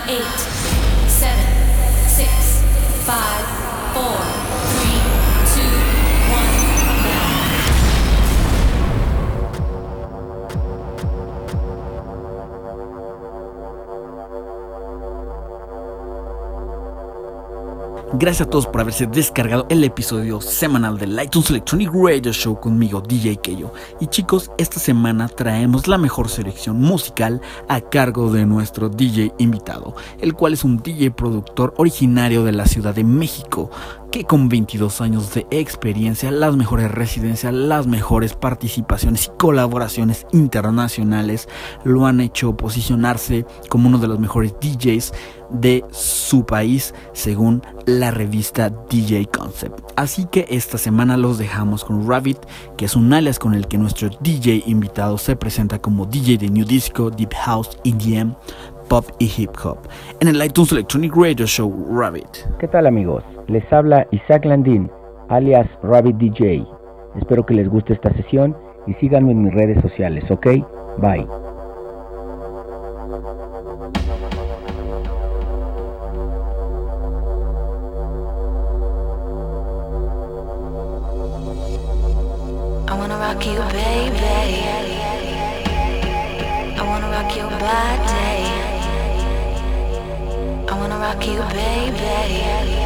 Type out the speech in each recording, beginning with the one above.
8, 7, 6, 5, 4, 3, 2, 1, now. Gracias a todos por haberse descargado el episodio semanal del iTunes Electronic Radio Show conmigo, DJ Keyo. Y chicos, esta semana traemos la mejor selección musical a cargo de nuestro DJ invitado, el cual es un DJ productor originario de la Ciudad de México, que con 22 años de experiencia, las mejores residencias, las mejores participaciones y colaboraciones internacionales lo han hecho posicionarse como uno de los mejores DJs de su país según la revista DJ Concept. Así que esta semana los dejamos con Rabbit, que es un alias con el que nuestro DJ invitado se presenta como DJ de New Disco, Deep House, EDM, Pop y Hip Hop en el iTunes Electronic Radio Show. Rabbit. ¿Qué tal, amigos? Les habla Isaac Landín, alias Rabbit DJ. Espero que les guste esta sesión y síganme en mis redes sociales, ¿ok? Bye. I wanna rock you, baby. I wanna rock your body. I wanna rock you, baby.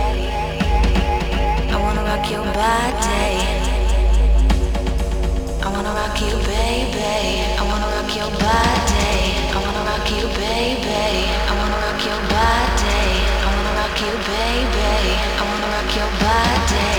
I wanna rock your body. I wanna rock you, baby. I wanna rock your body. I wanna rock you, baby. I wanna rock your body. I wanna rock you, baby. I wanna rock your body.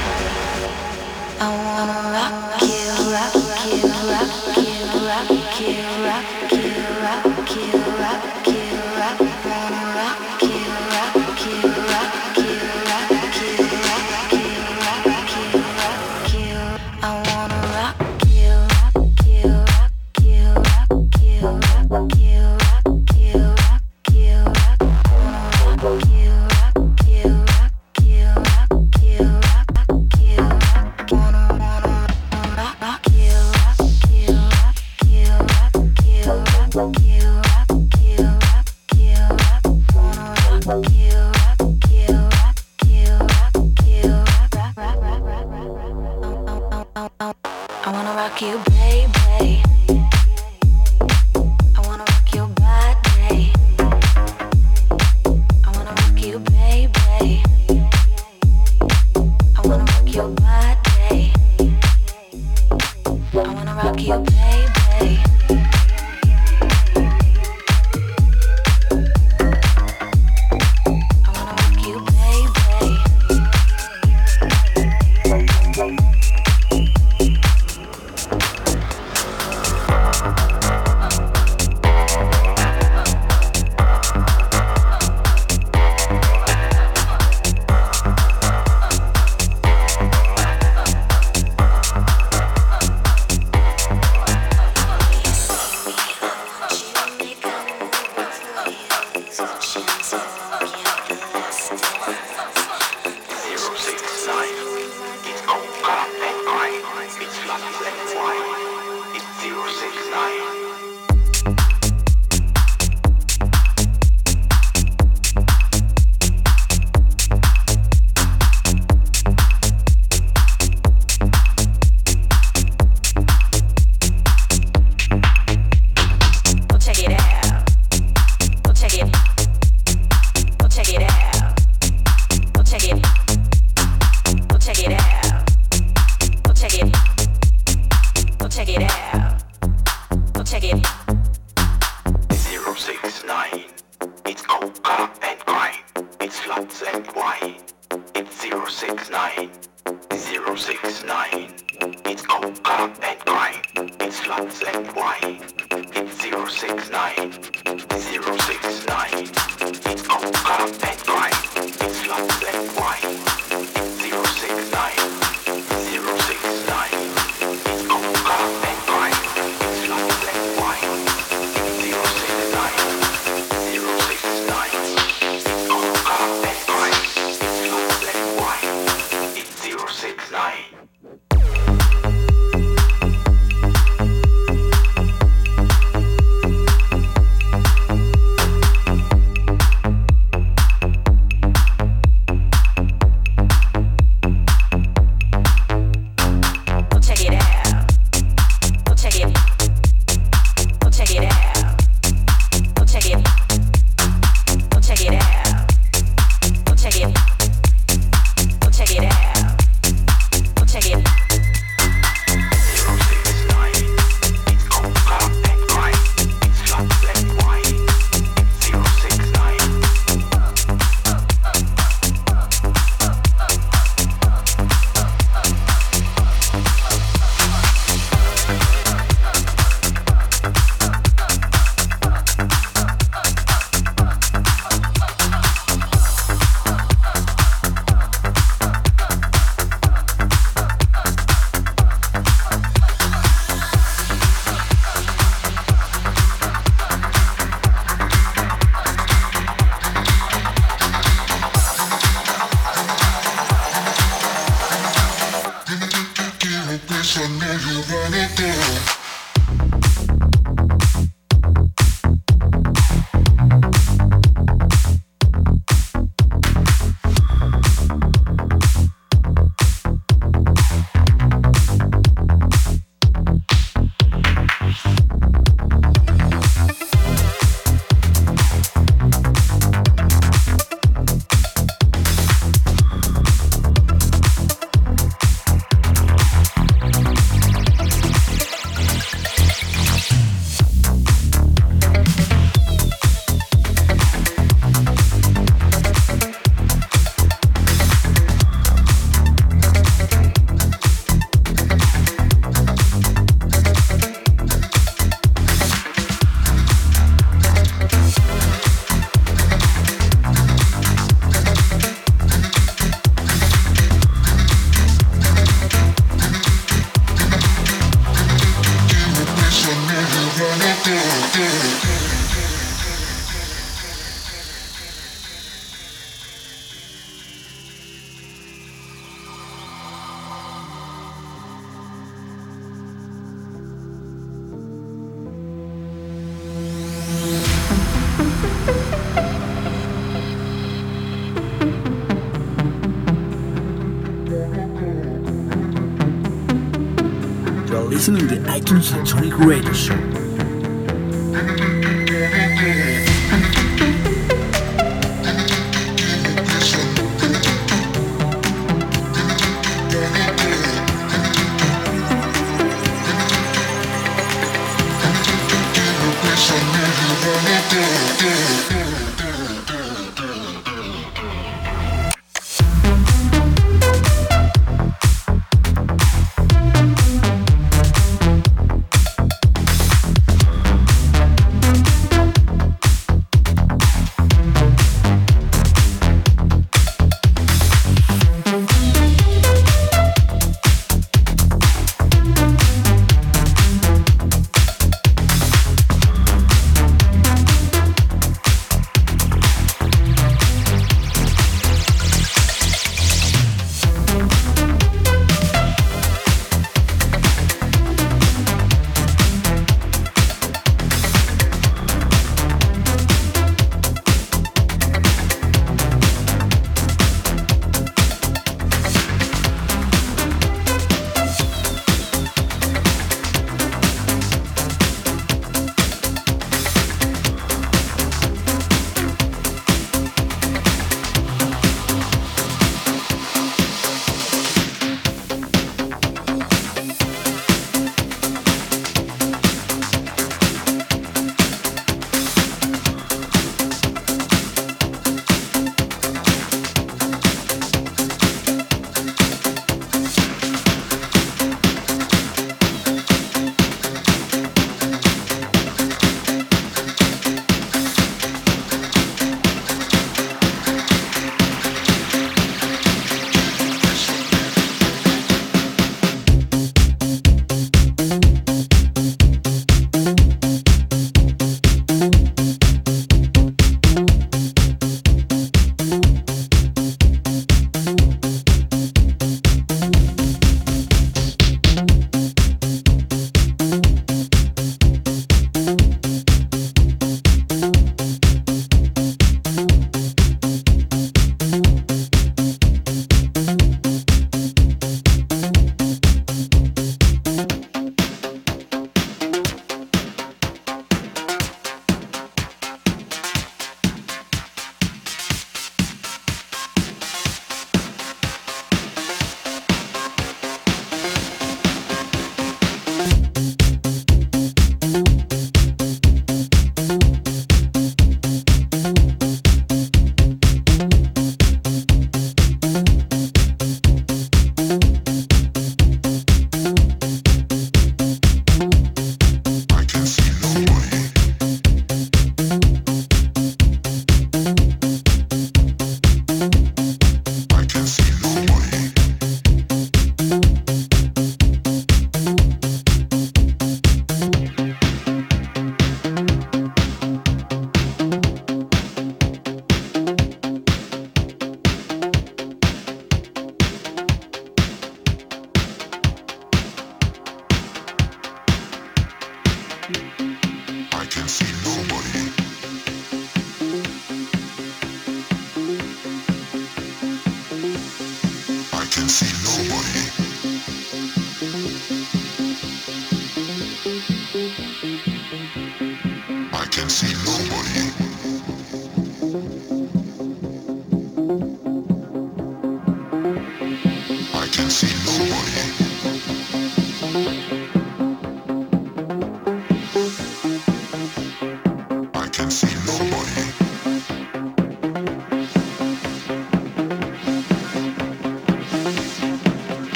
I wanna rock you, rock you, rock you, rock you, rock you, rock you, rock you, rock. Wanna rock you, rock you, rock you, rock you, rock you, rock you, rock you. I wanna rock you, rock you, rock you, rock you, rock you, rock you, rock you, rock. Wanna rock you, rock you, rock you, rock you, rock you, rock. Wanna rock you, rock you, rock you, rock you, rock you, rock you, rock you, rock. Wanna rock you, rock you, rock you, rock you, rock, rock, rock, rock, rock. I wanna rock you, baby. I wanna rock your body. I wanna rock you, baby. I wanna rock your body. I wanna rock you, baby. I wanna rock you, baby. listening to the iTunes Electronic Radio Show.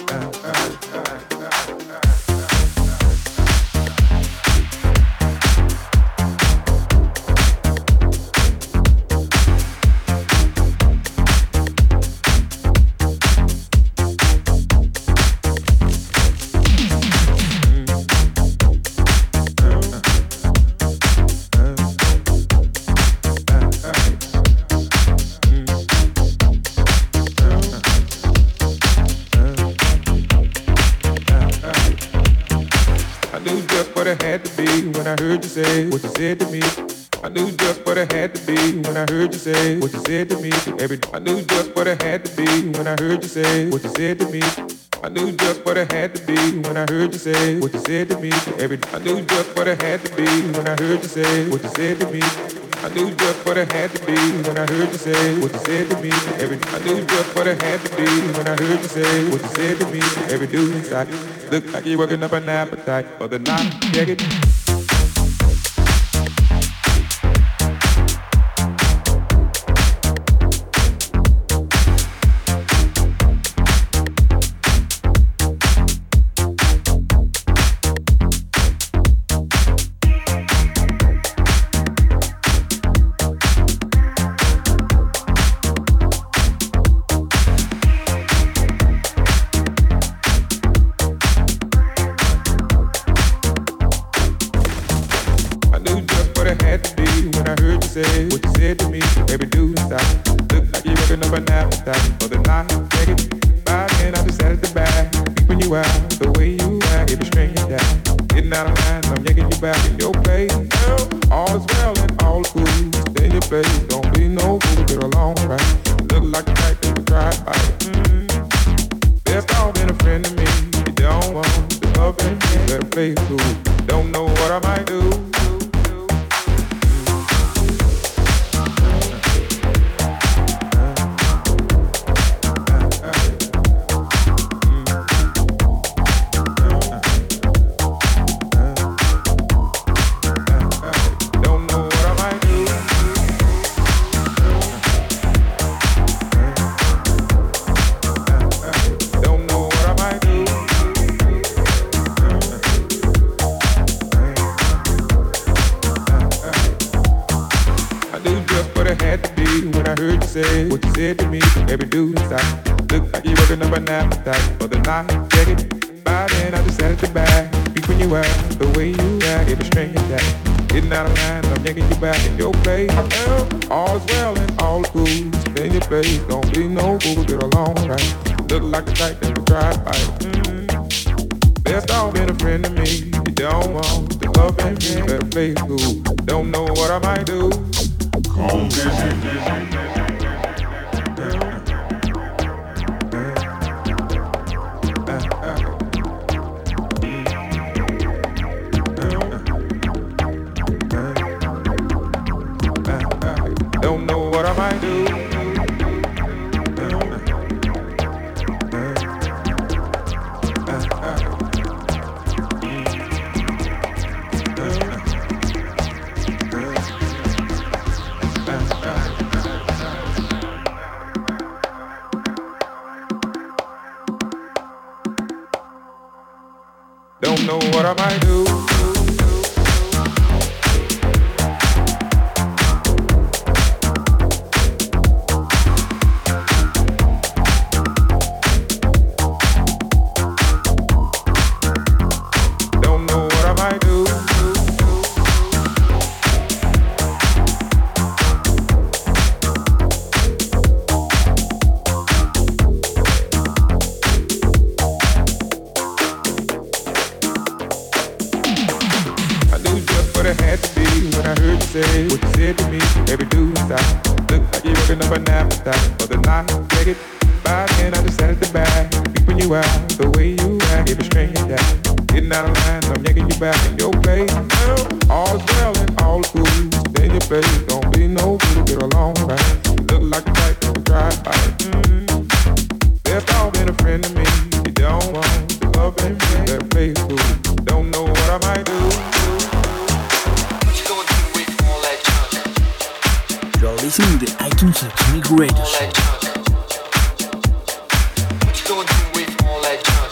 Say what you said to me. I knew just what it had to be when I heard you say what you said to me. I knew just what it had to be when I heard you say what you said to me. I knew just what it had to be when I heard you say what you said to me. I knew just what it had to be when I heard you say what you said to me. I knew just what it had to be when I heard you say what you said to me. I knew just what it had to be when I heard you say what you said to me. Every dude inside look like you're working up an appetite for the night. Check it. Don't know what I might do. Don't know what I might do. Say what you said to me, every dude inside. Look like you're working up an appetite for the night. Take it by then, I just sat at the back, peeping you out, the way you act, every string you down. Getting out of line, I'm yanking you back in your place. All is well and all is cool. Stay in your place, don't be no fool, get along right. Look like the type that will try to fight. There's all been a friend to me. You don't want to love and better play cool. Don't know what I might do. You're listening to the iTunes Electronic Radio Show. What you gonna do with all that junk?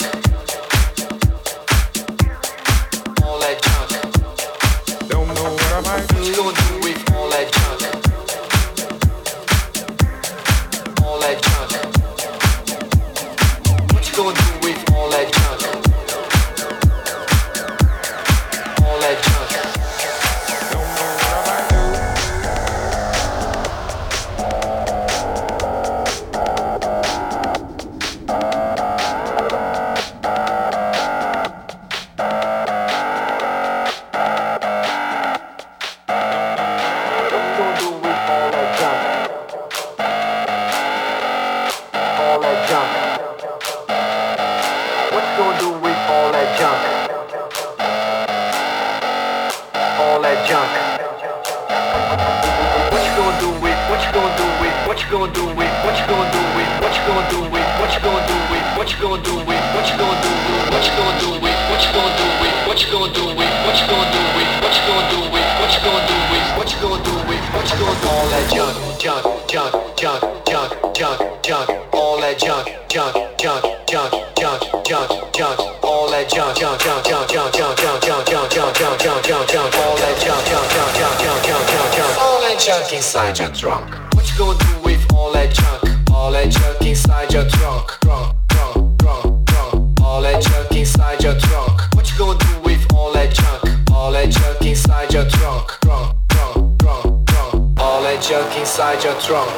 Inside your trunk. What you gonna do with all that junk? All that junk inside your trunk. Trunk, trunk, trunk, trunk. All that junk inside your trunk. What you gonna do with all that junk? All that junk inside your trunk. Trunk, trunk, trunk, trunk. All that junk inside your trunk.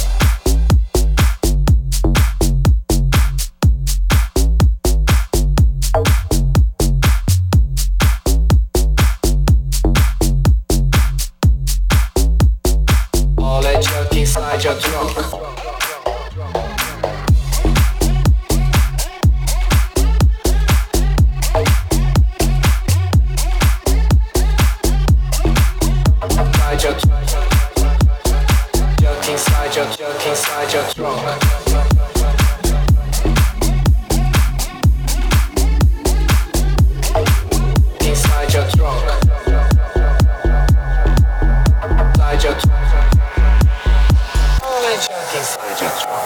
Inside your trunk. Inside your trunk. Inside your trunk. Inside your trunk. Inside your trunk.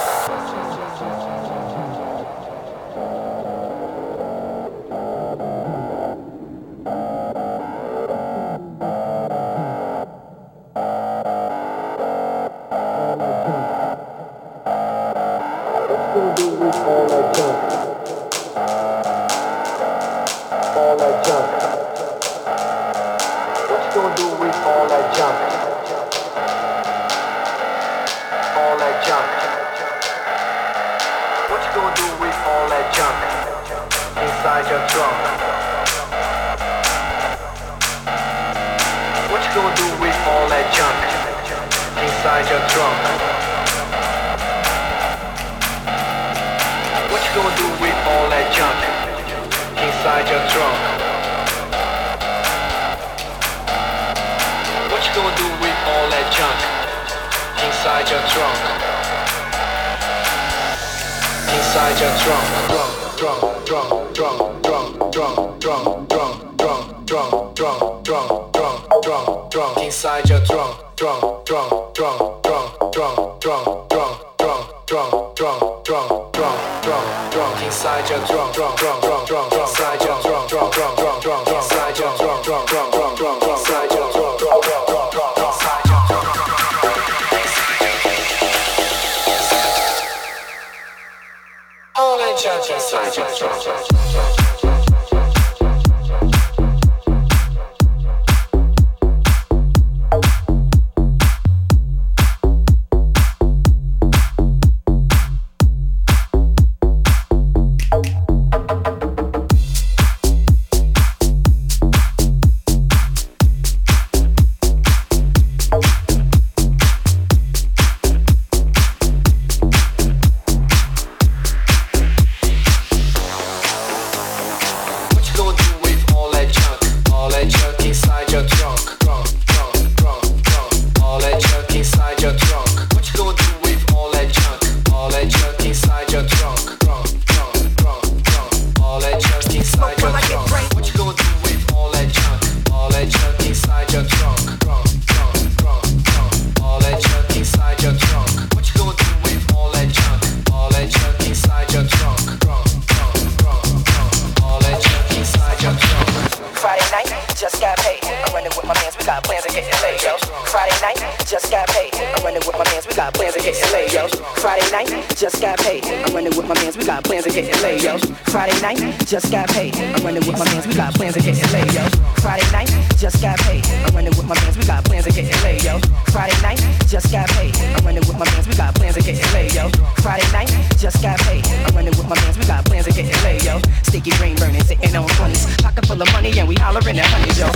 Friday night, just got paid. I'm running with my mans, we got got plans to get laid, yo. Friday night, just got paid. I'm running with my mans, we got plans to get laid, yo. Friday night, just got paid. I'm running with my mans, we got plans to get laid, yo. Friday night, just got paid. I'm running with my mans, we got plans to get laid, yo. Friday night, just got paid. I'm running with my mans, we got plans to get laid, yo. Friday night, just got paid. I'm running with my mans, we got plans to get laid, yo. Sticky green burning, sitting on 20s. Pocket full of money and we hollering at honeys, yo.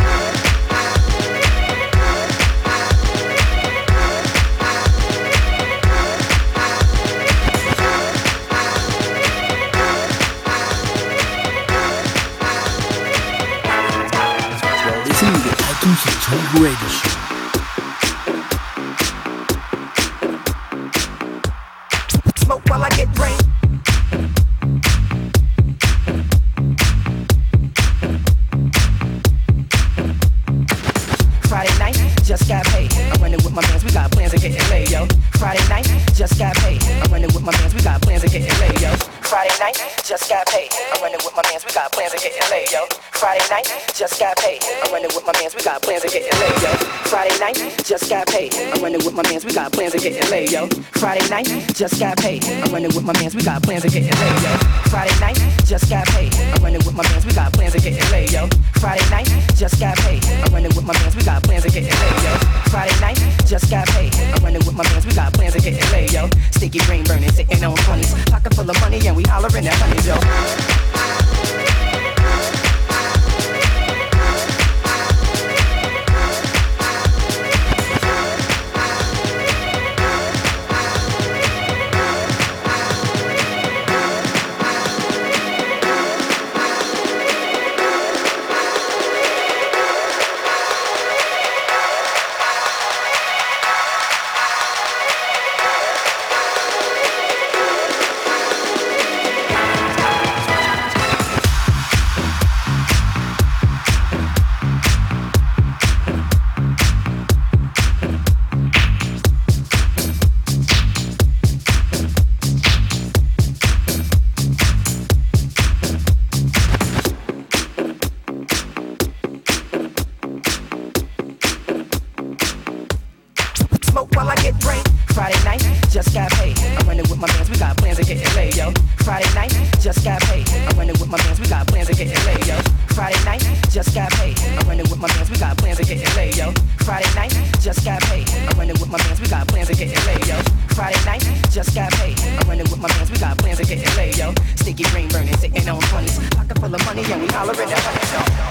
Listening to the iTunes Electronic Radio Show. Smoke while I get rain. Friday night, just got paid. I'm running with my mans, we got plans to get laid, yo. Friday night, just got paid. I'm running with my mans, we got plans to get laid, yo. Friday night, just got paid. I'm running with my mans, we got plans to get laid, yo. Friday night, just got paid. I'm running with my mans, we got plans to get laid, yo. Friday night, just got paid. I'm running with my mans, we got plans to get laid, yo. Friday night, just got paid. I'm running with my mans, we got plans to get laid, yo. Friday night, just got paid. I'm running with my mans, we got plans to get laid, yo. Friday night, just got paid. I'm running with my mans, we got plans to get laid, yo. Friday night, just got paid. I'm running with my mans, we got plans to get laid, yo. Sticky green burning, sitting on 20s. Pocket full of money and we hollering at honeys, yo. Smoke while I get rain. Friday night, just got paid. I'm running with my mans, we got plans to get laid, yo. Friday night, just got paid. I'm running with my mans, we got plans to get laid, yo. Friday night, just got paid. I'm running with my mans, we got plans to get laid, yo. Friday night, just got paid. I'm running with my mans, we got plans to get laid, yo. Friday night, just got paid. I'm running with my mans, we got plans to get laid, yo. Sticky green burning, sitting on 20s. Pocket full of money and we hollering at honeys, yo.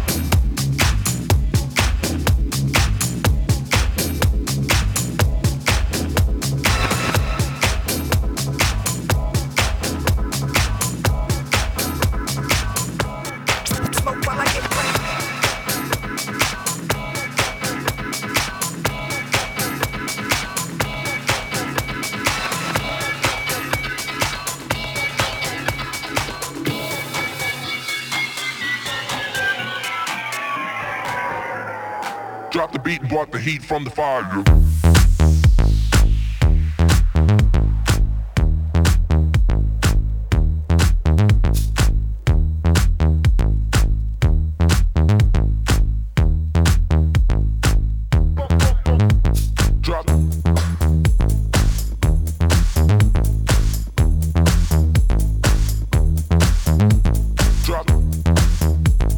Drop the beat and brought the heat from the fire.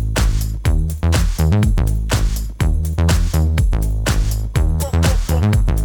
Drop.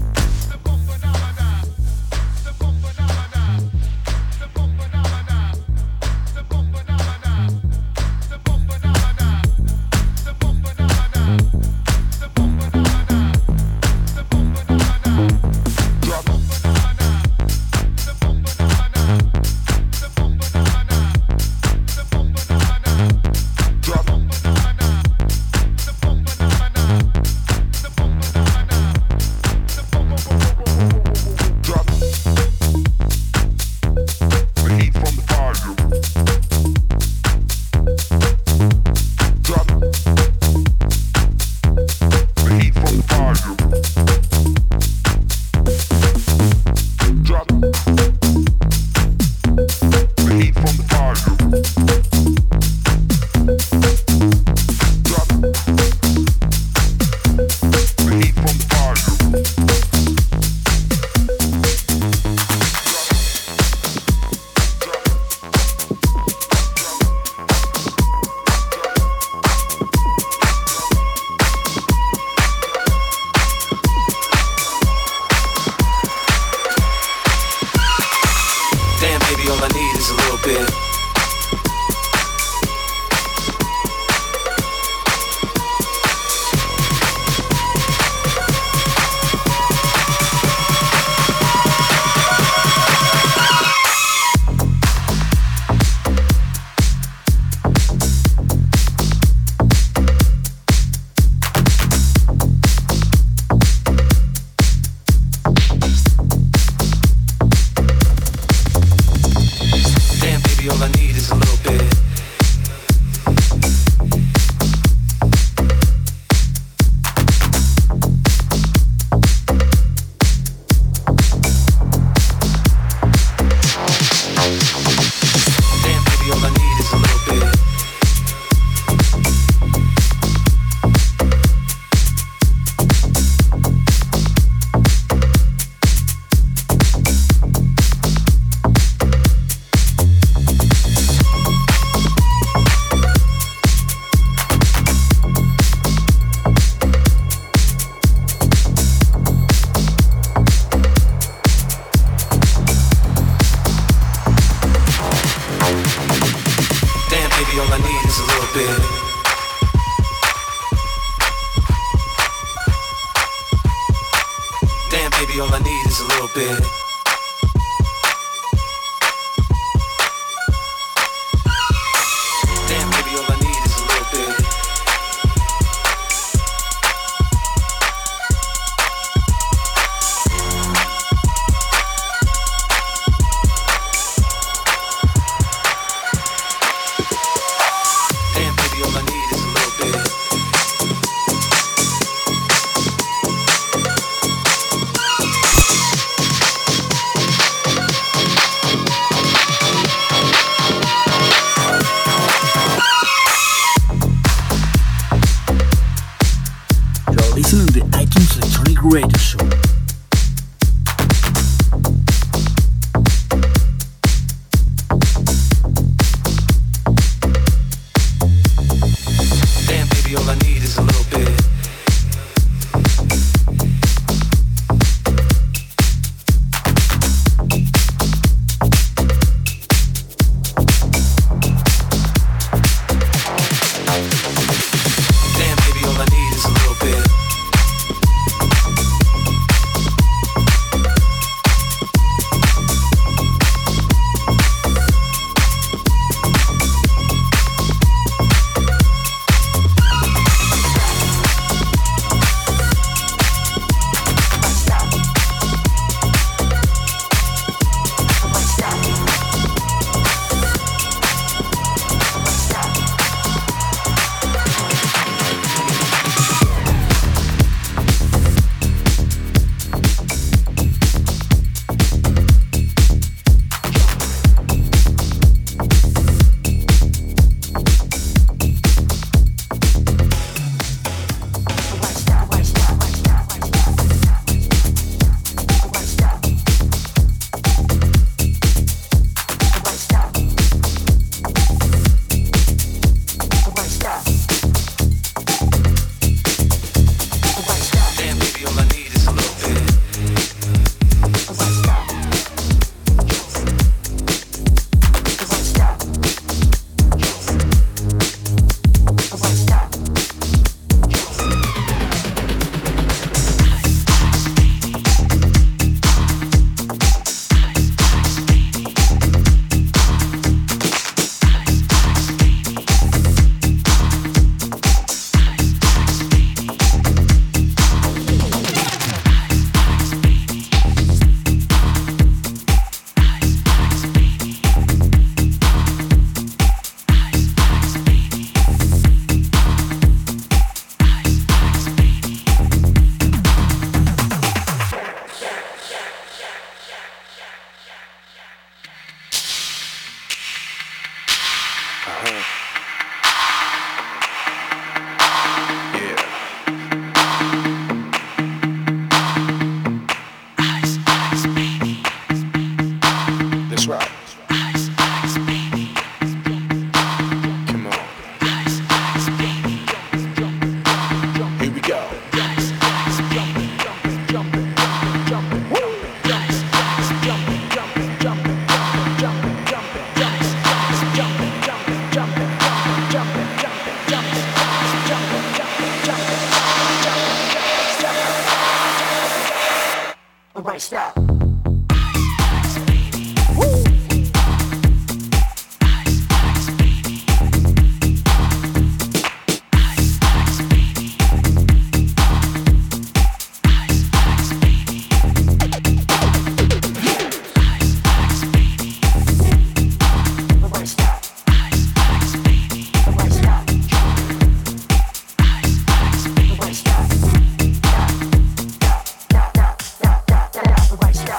baby, all I need is a little bit. Damn, baby, all I need is a little bit. Damn, baby, all I need is a little bit. Damn, baby, all I need is a little bit. You're listening to the iTunes Electronic Radio Show. Damn, baby, all I need is a little bit. Damn, baby, all I need is a little bit. Damn, baby, all I need is a little bit. That's right. Come on. Here we go. Alright, stop. Right, stop.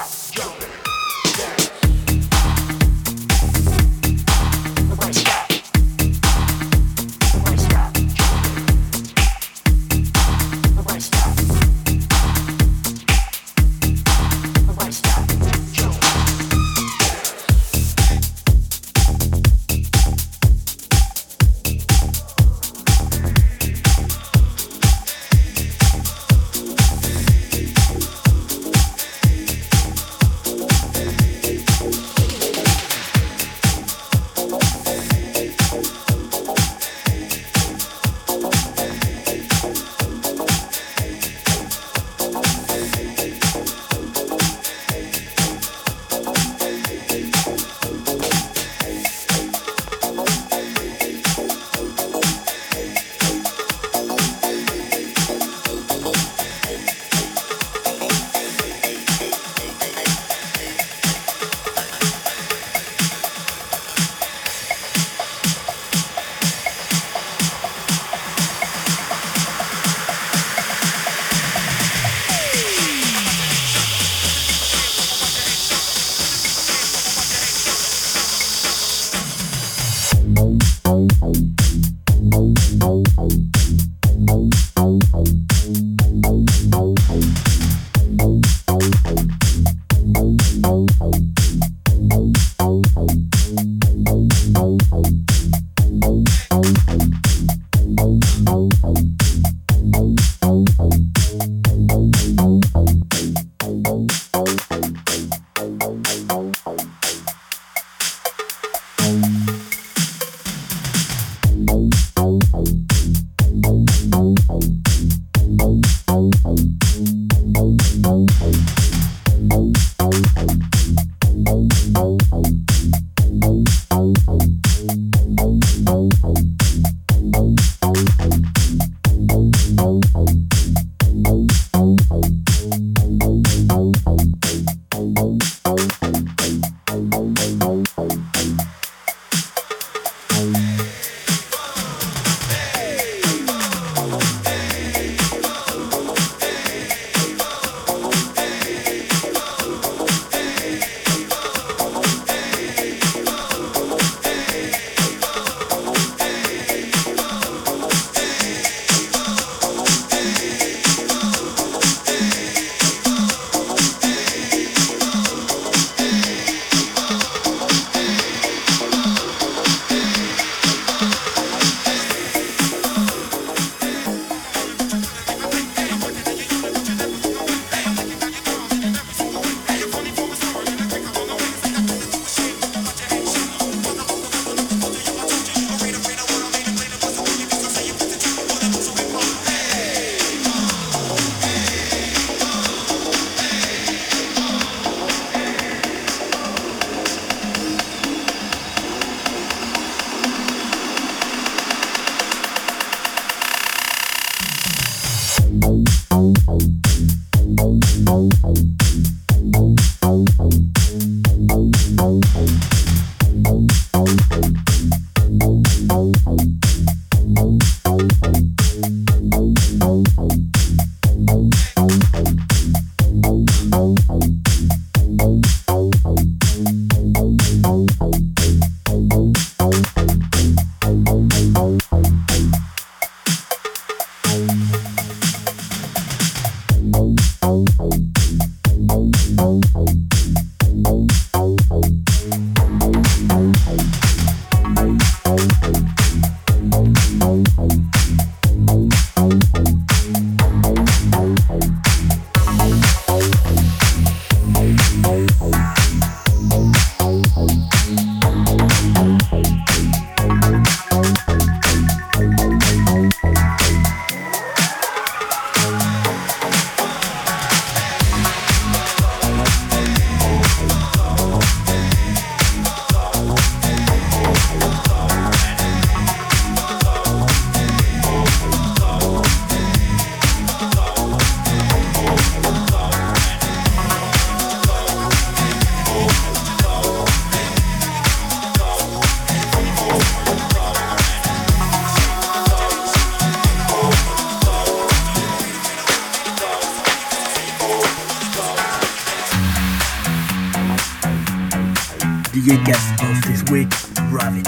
DJ guest of this week, Rabbit.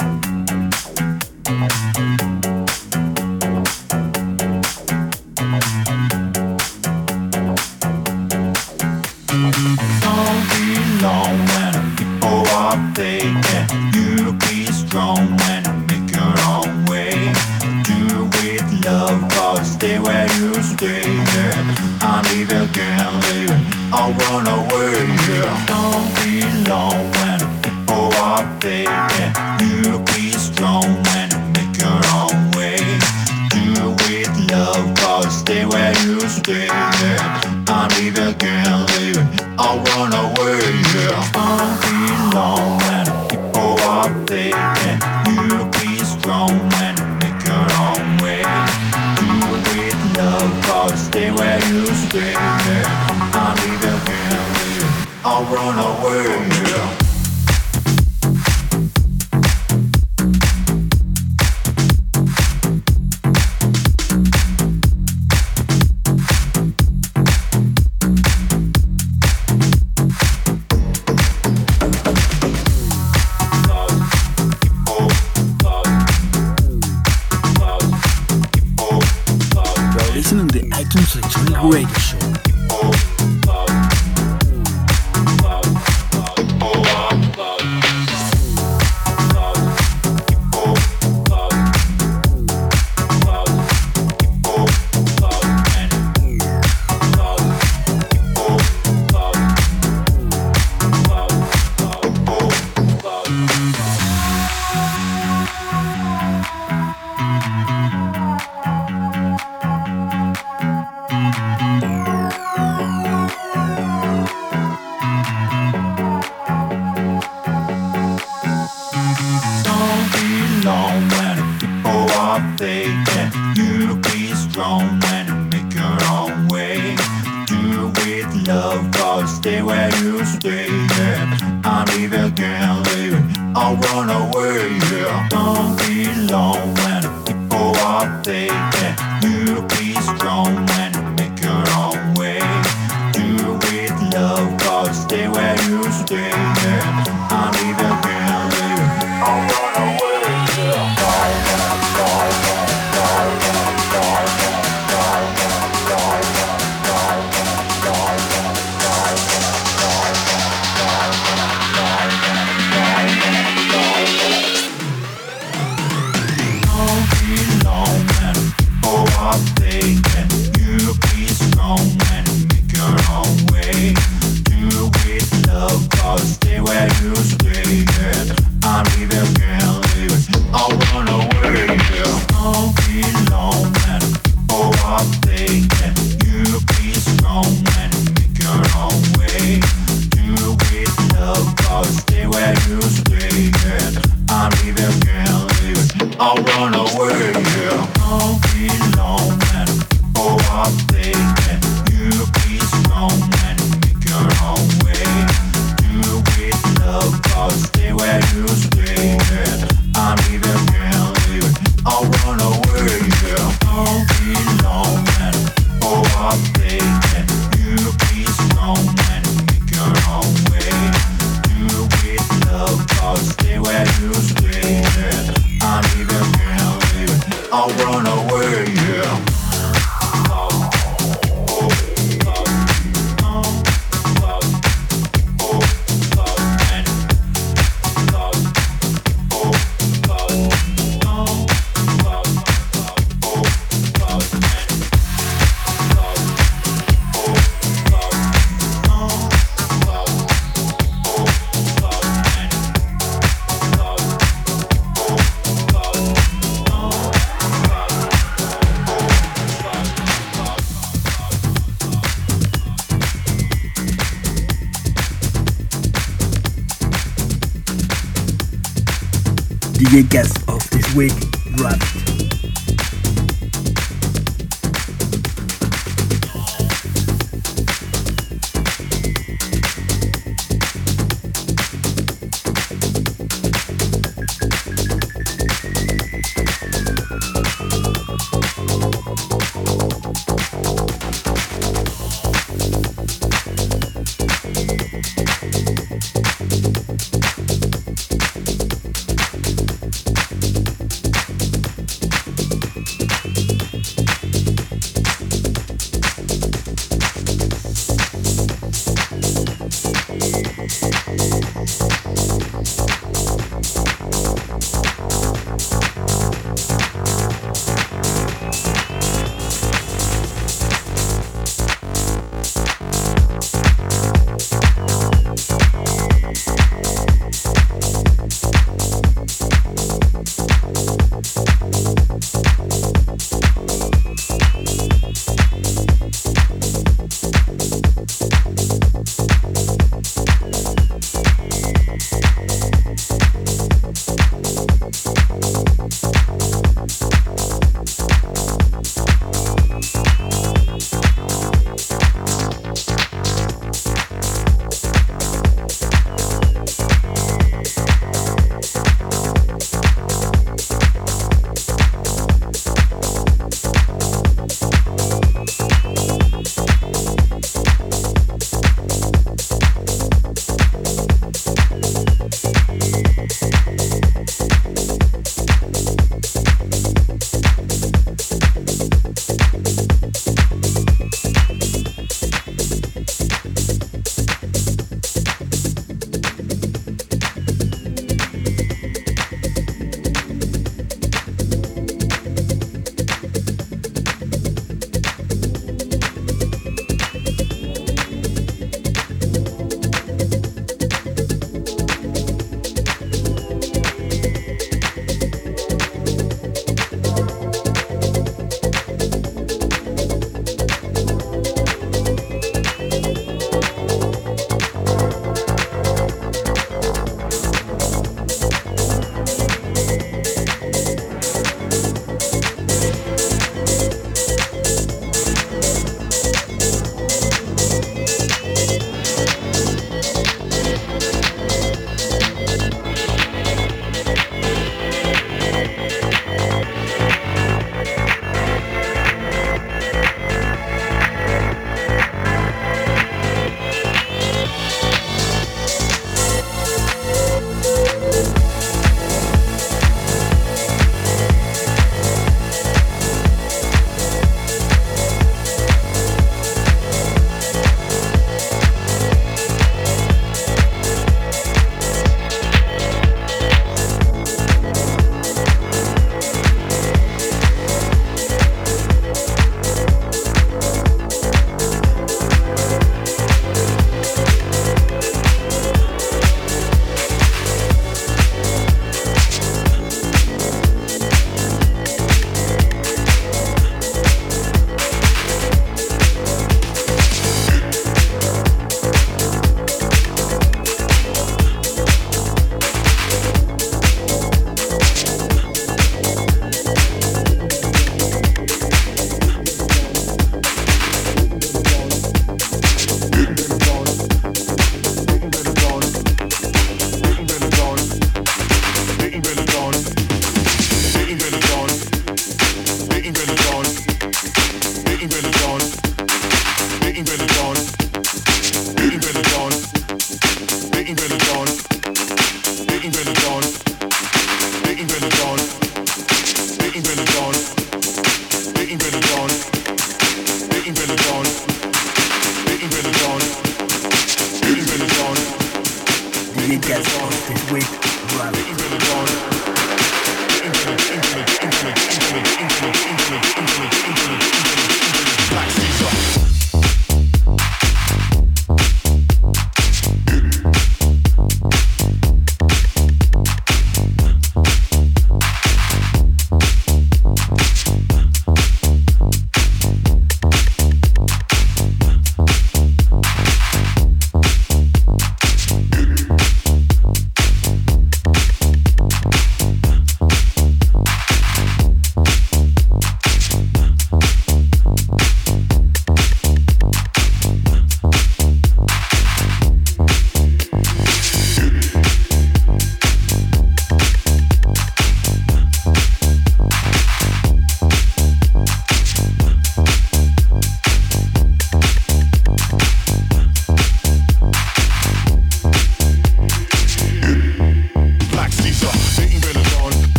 Don't be long when people are faking. You be strong when you make your own way. Do with love, but stay where you stay. Yeah. I leave again, leaving. I run away. Yeah. Don't be long when people are faking. You be strong when you make your own way. Do with love, but stay where you stay. Yeah. I leave again, leaving. I'll run away, yeah. Don't be long when people are faking. You be strong when you make your own way. Do it with love, but stay where you stay, yeah. I'll leave again, leaving. I'll run away, yeah. Listening to the iTunes Electronic Radio Show. are faking. You be strong and make your own way. Do with love, cause stay where you stay. Yeah. I'm even can't leave it. I'll run away. Yeah. Don't be alone when people are faking. You be strong and make your own way. Do with love, cause stay where you stay. Yeah. I'm even can't leave it. I'll run away. Yeah. You be strong and make your own way. Do with love, cause stay where you stay. Yeah. I'm even can't leave it. I'll run away. Yeah. Don't be alone and people are faking. You be strong and make your own way. Do with love, cause stay where you stay. Yeah. I'm even can't leave it. I'll run away. Yeah. Don't be alone and people are faking. You be strong and make your own way. Do with love, cause stay where you stay. Yeah. I'm even can't leave it. I'll run away. Yeah. Don't be alone and people are faking. You be strong and make your own way. Do with love, cause stay where you stay. Yeah. I'm even can't leave it. I'll run away. Yeah. DJ guest of this week, Rabbit.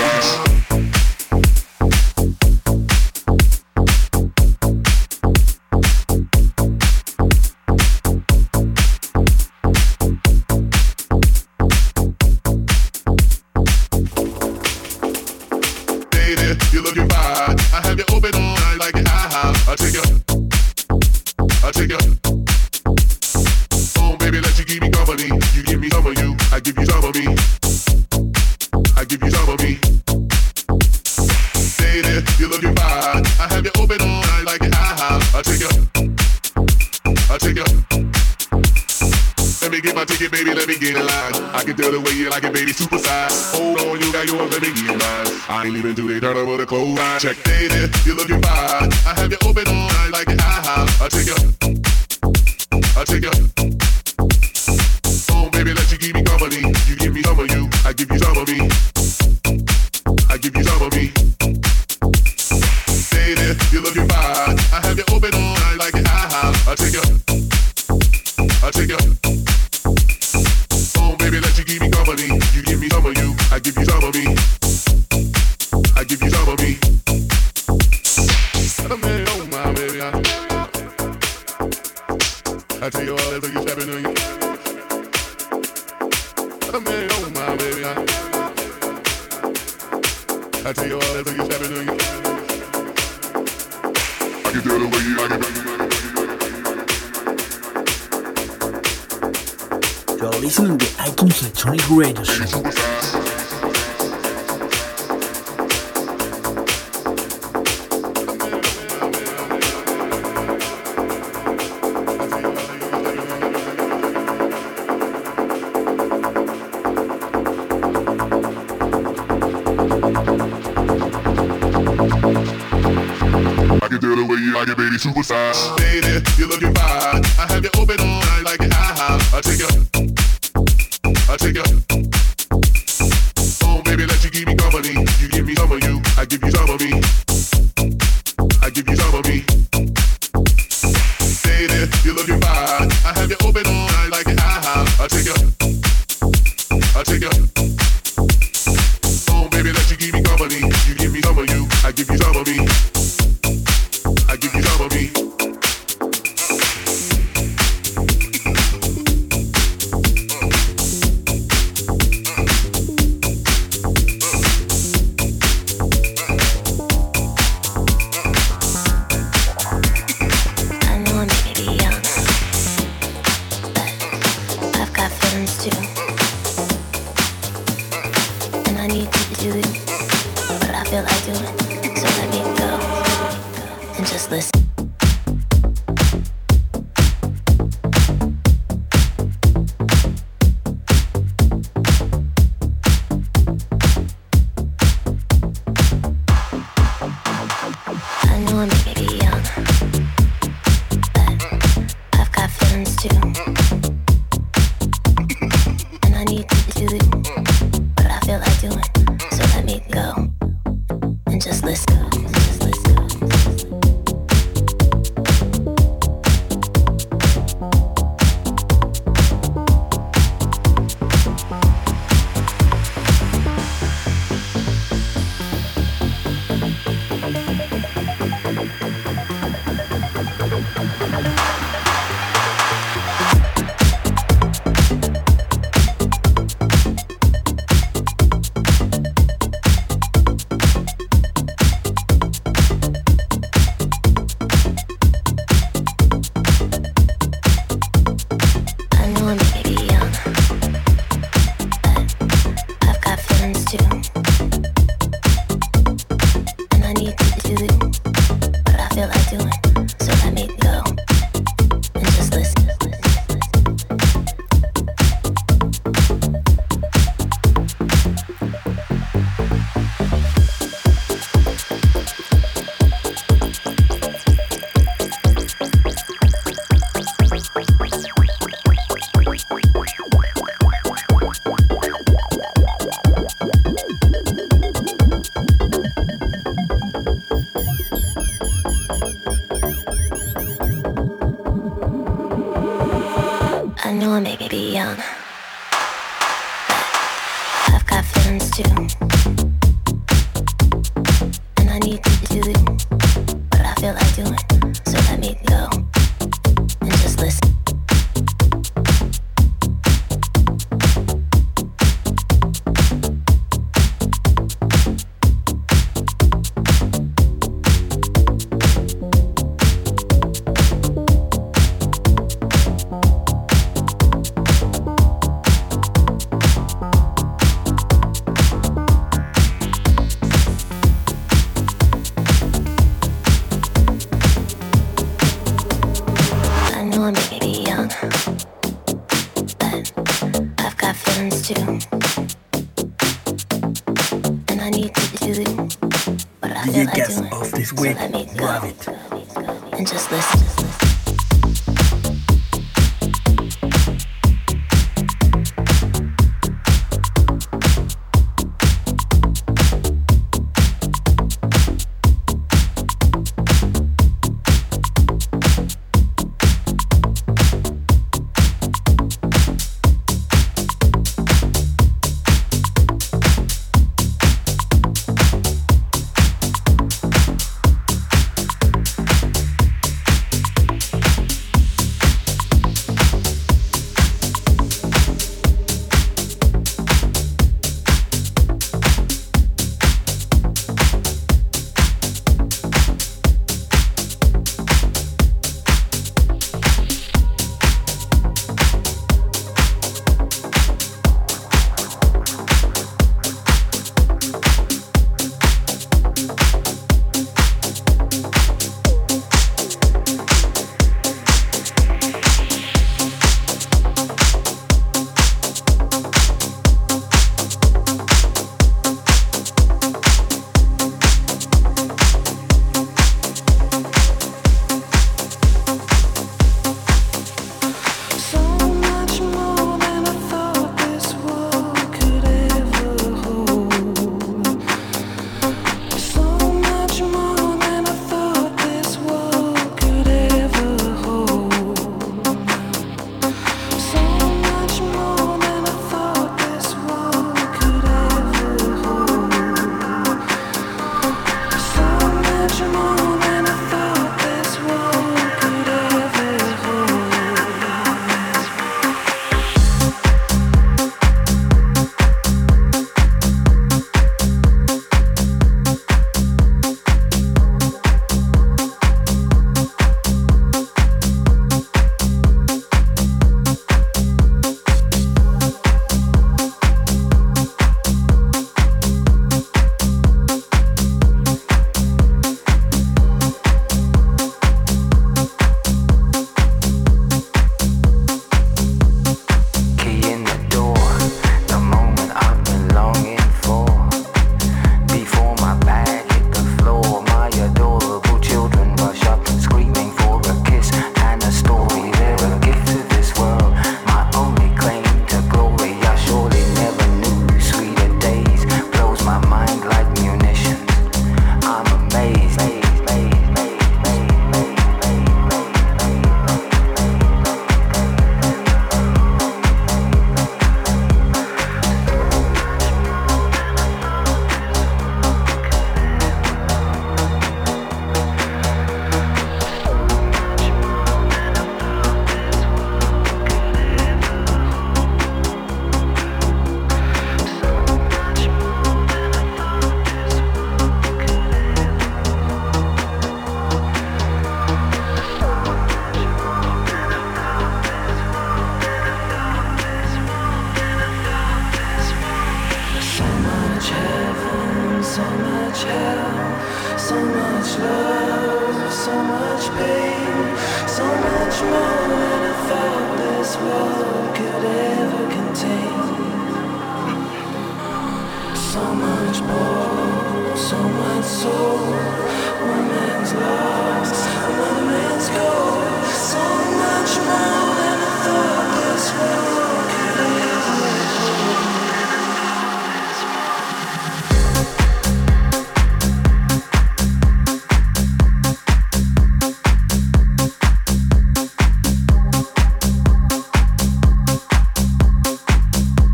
You're looking fine. I have you open all night like an IHOP. I'll take you home, baby, let you keep me company. You give me some of you, I give you some of me. I give you some of me. Lady, you're looking fine. I have you open all night like an IHOP. I'll take you. Let me get my ticket, baby, let me get in line. I can tell the way you like it, baby, super size. Hold on, you got yours, let me get mine. I ain't leaving till they turn over the clothesline. Check, lady, you're looking fine. I have you open all night like an IHOP. I'll take you home, baby, let you keep me company. You give me some of you, I give you some of me. I give you some of me. Lady, you're looking fine. I have you open all night like an IHOP. I'll take you home, baby, let you keep me company. You give me some of you, I give you some of me. I give you some of me. Oh my baby, I tell you all that, so you stepping on you. Oh my baby, I tell you all that, so you stepping on you. I can tell the way you like it. You're listening to the iTunes Electronic Radio Show. Baby, superstar. Lady, you're looking fine. I have you open all night like an IHOP. I'll take you home, baby, let you keep me company. You give me some of you, I give you some of me. I give you some of me. Lady, you're looking fine. I have you open all night like an IHOP. I'll take you home, baby, let you keep me company. You give me some of you, I give you some of me. I give you some of me. I know I may be young, but I've got feelings too. And I need you to do what I feel like doing. So let me go and just listen. I know I may be young, but I've got feelings too. And I need you to do what I feel like doing. So let me go and just listen. I know I may be young, but I've got feelings too. I need to do what I feel like doing. So let me go and just listen. DJ guest of this week, Rabbit. And just listen.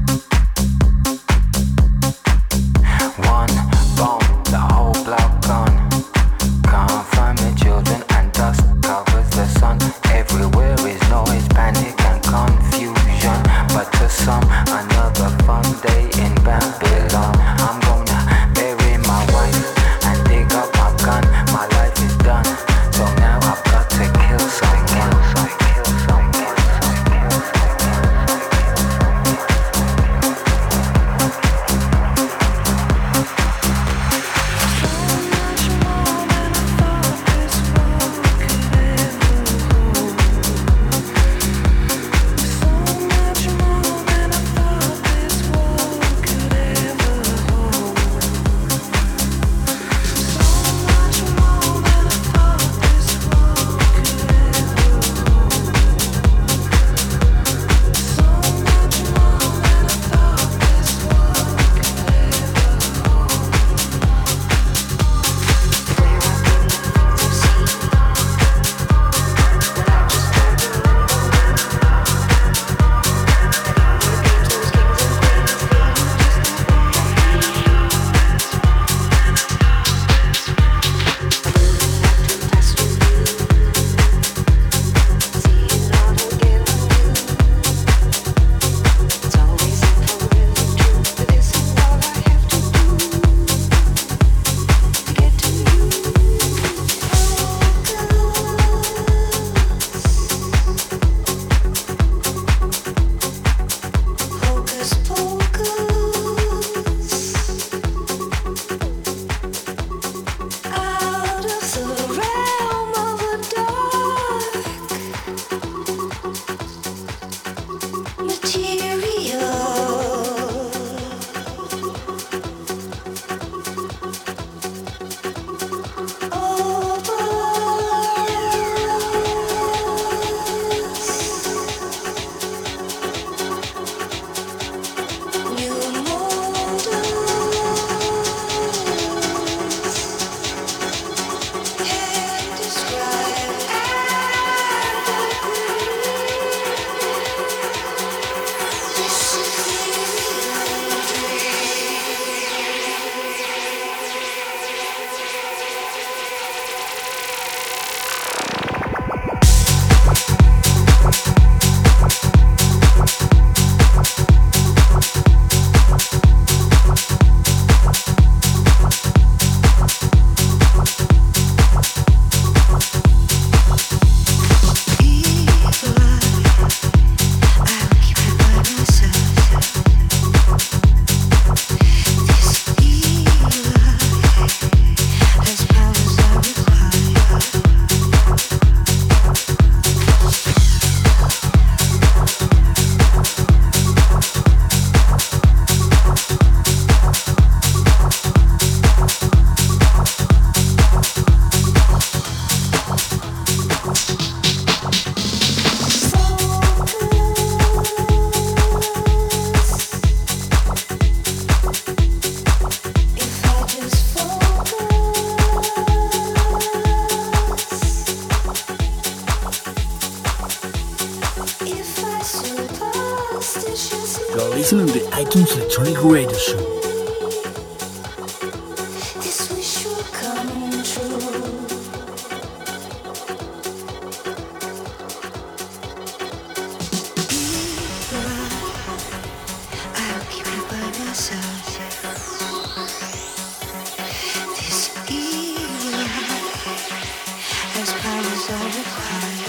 One bomb, the whole block gone. iTunes Electronic Radio Show. This wish will come true. I'll keep you by my side. This evil has powers of a kind.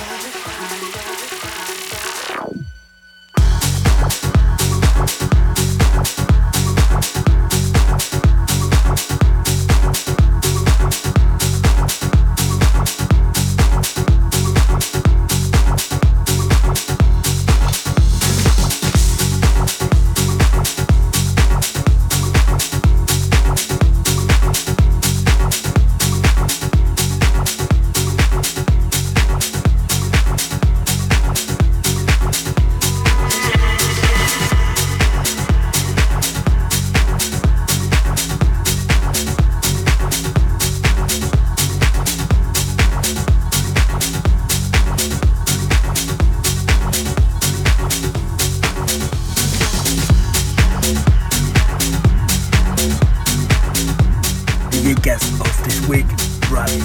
Guest of this week, Rabbit.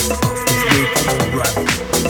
of Rabbit.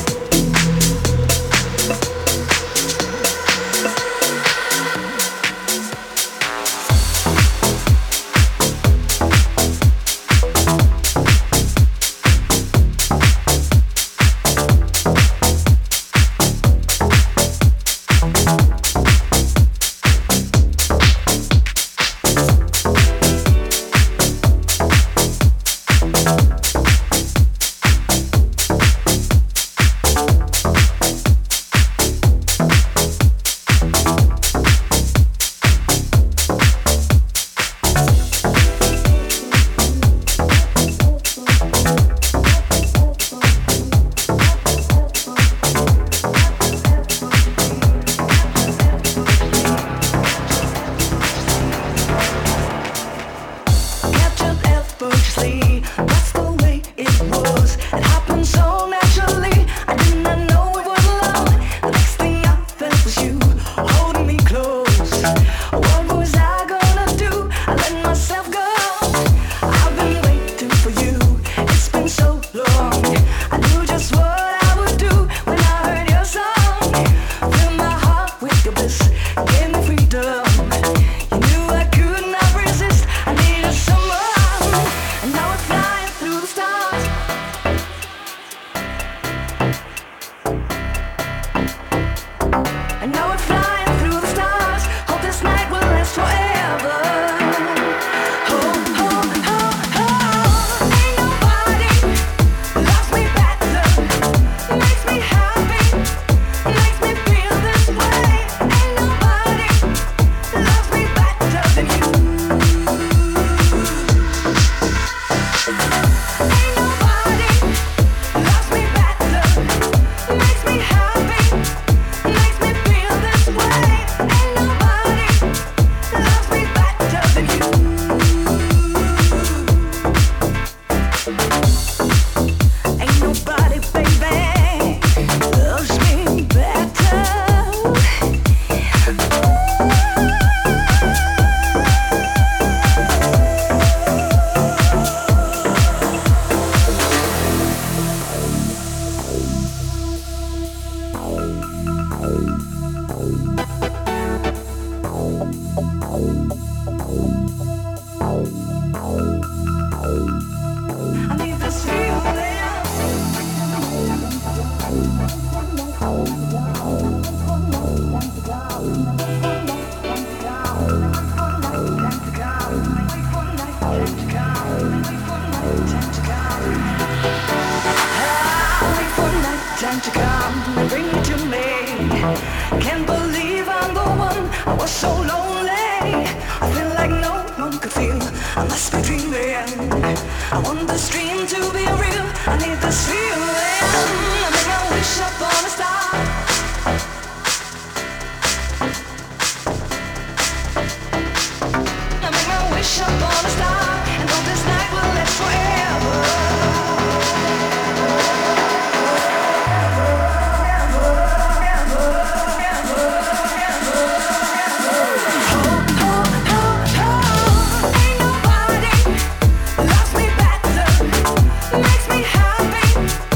Time to come and bring it to me. Can't believe I'm the one. I was so lonely. I feel like no one could feel. I must be dreaming. I want this dream to be real. I need this feeling. I make a wish upon a star. I make my wish upon a star, and hope this night will last forever. Ain't nobody loves me better, makes me happy.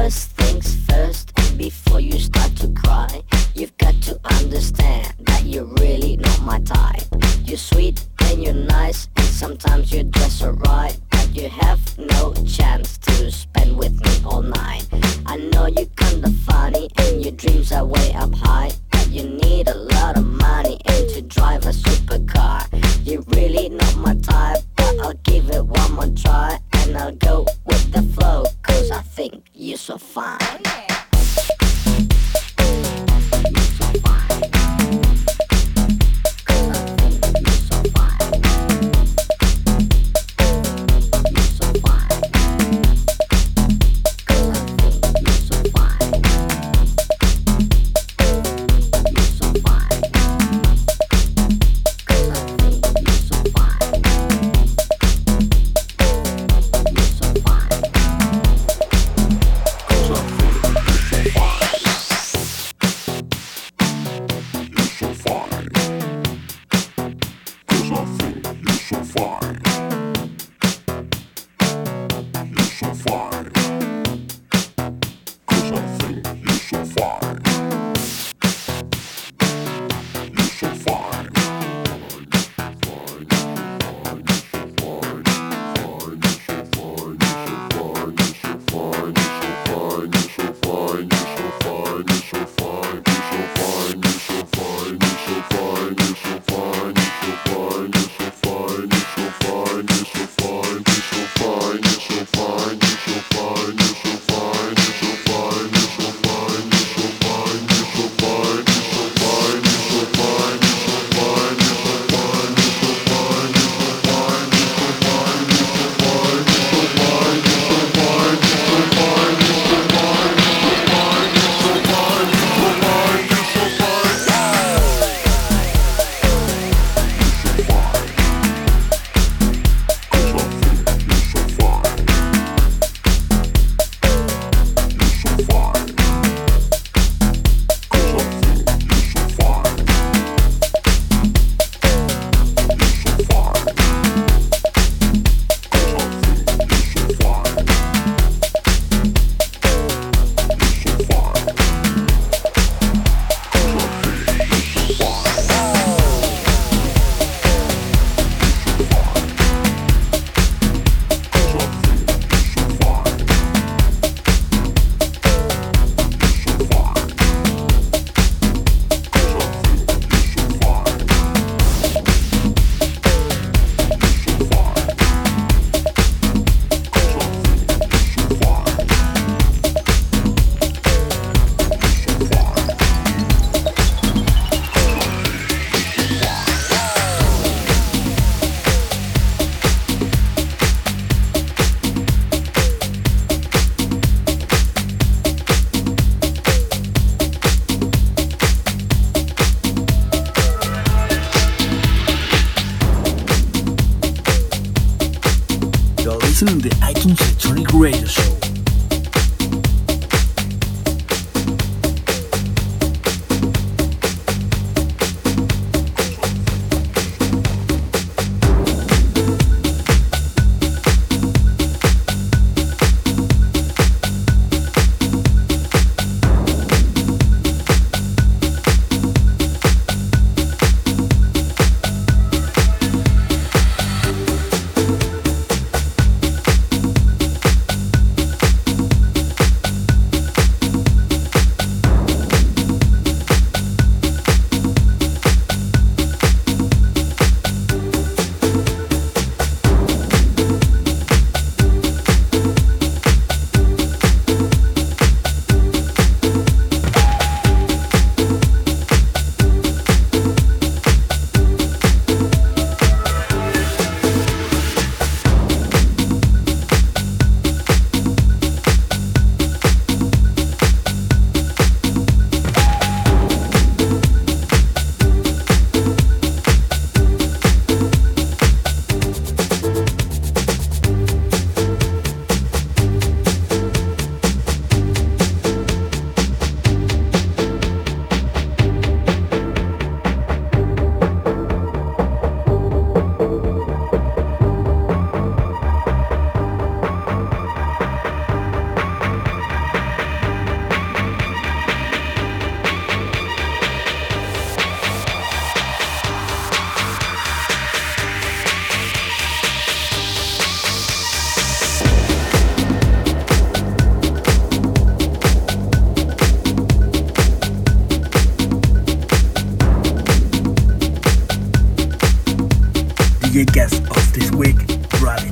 First things first, before you start to cry, you've got to understand that you're really not my type. You're sweet and you're nice, and sometimes you dress alright, but you have no chance to spend with me all night. I know you're kinda funny and your dreams are way up high, but you need a lot of money and to drive a supercar. You're really not my type, but I'll give it one more try, and I'll go with the flow, cause I think you're so fine. listening to the iTunes Electronic Radio Show. DJ guest of this week, Rabbit.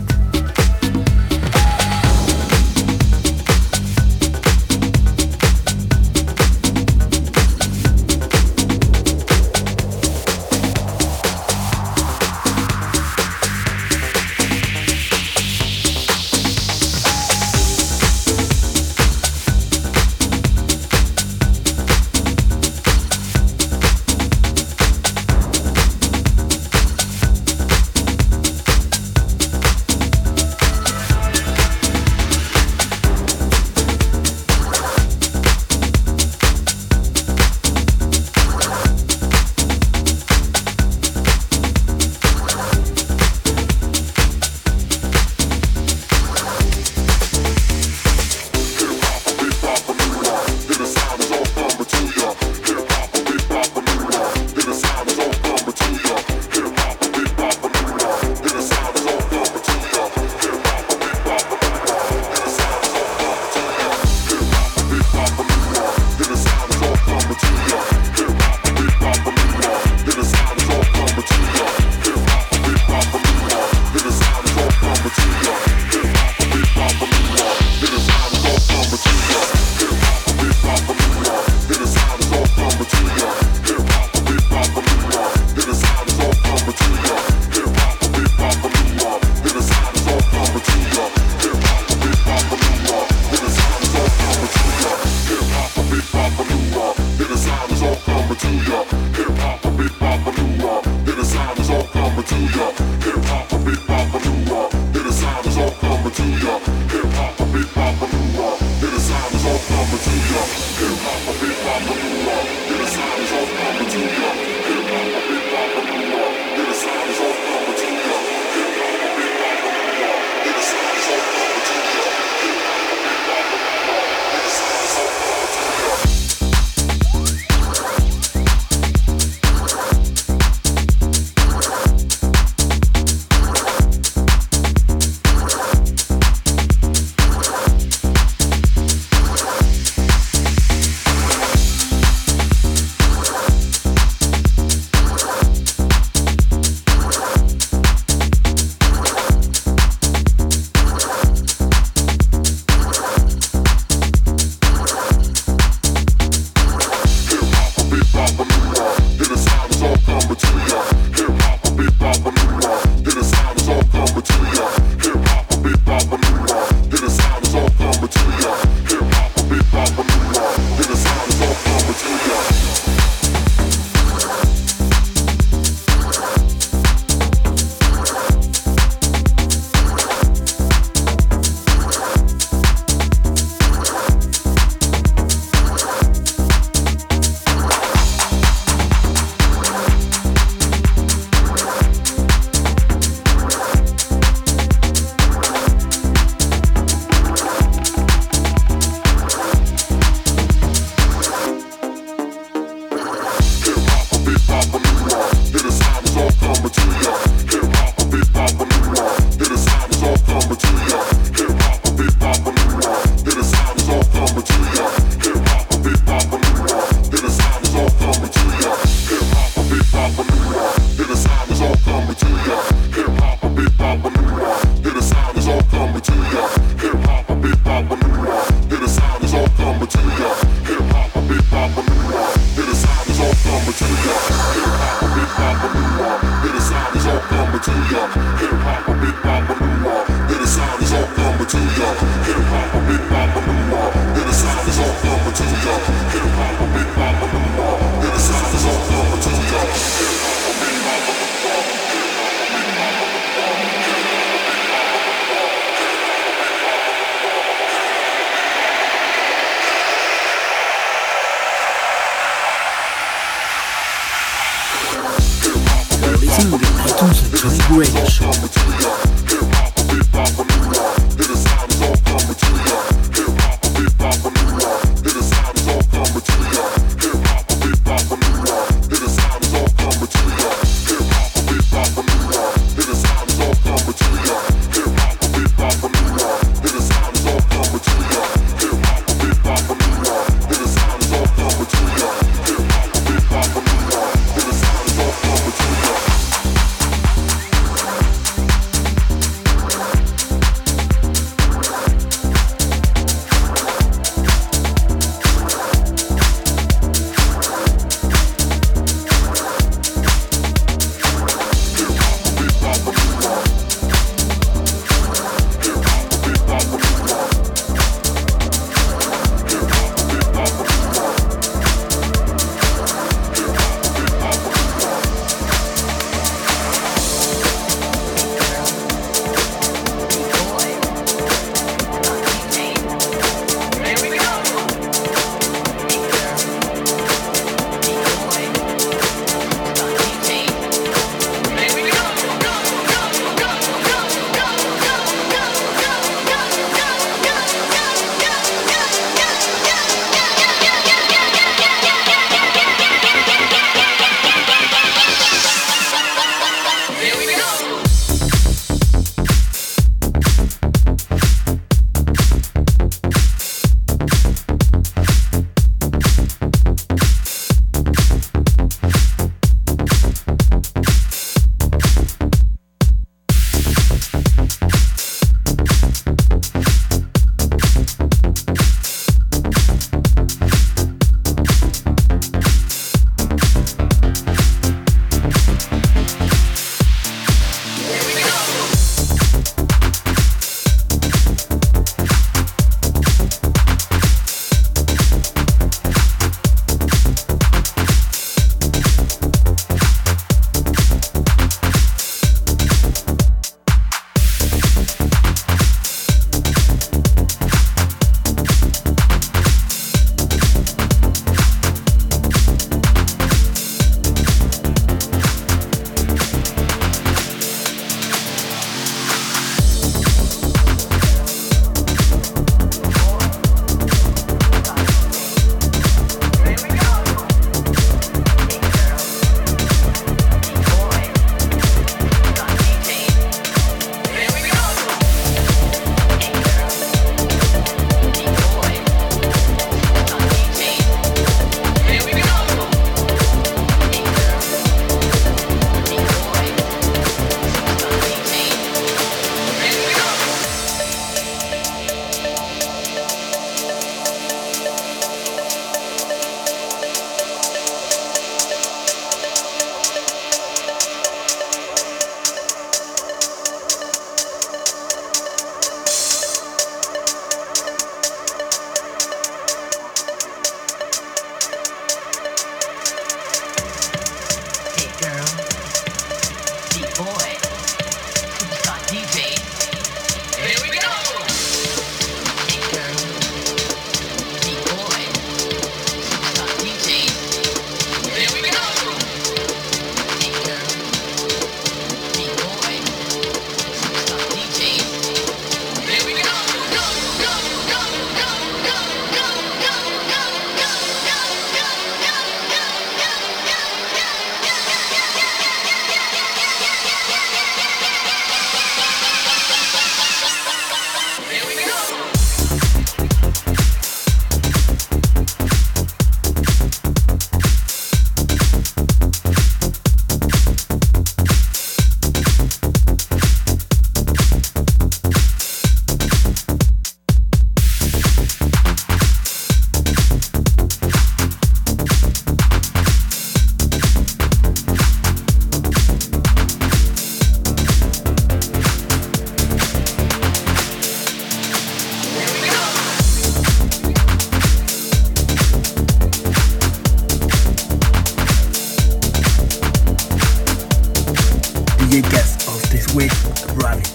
DJ guest of this week, Rabbit.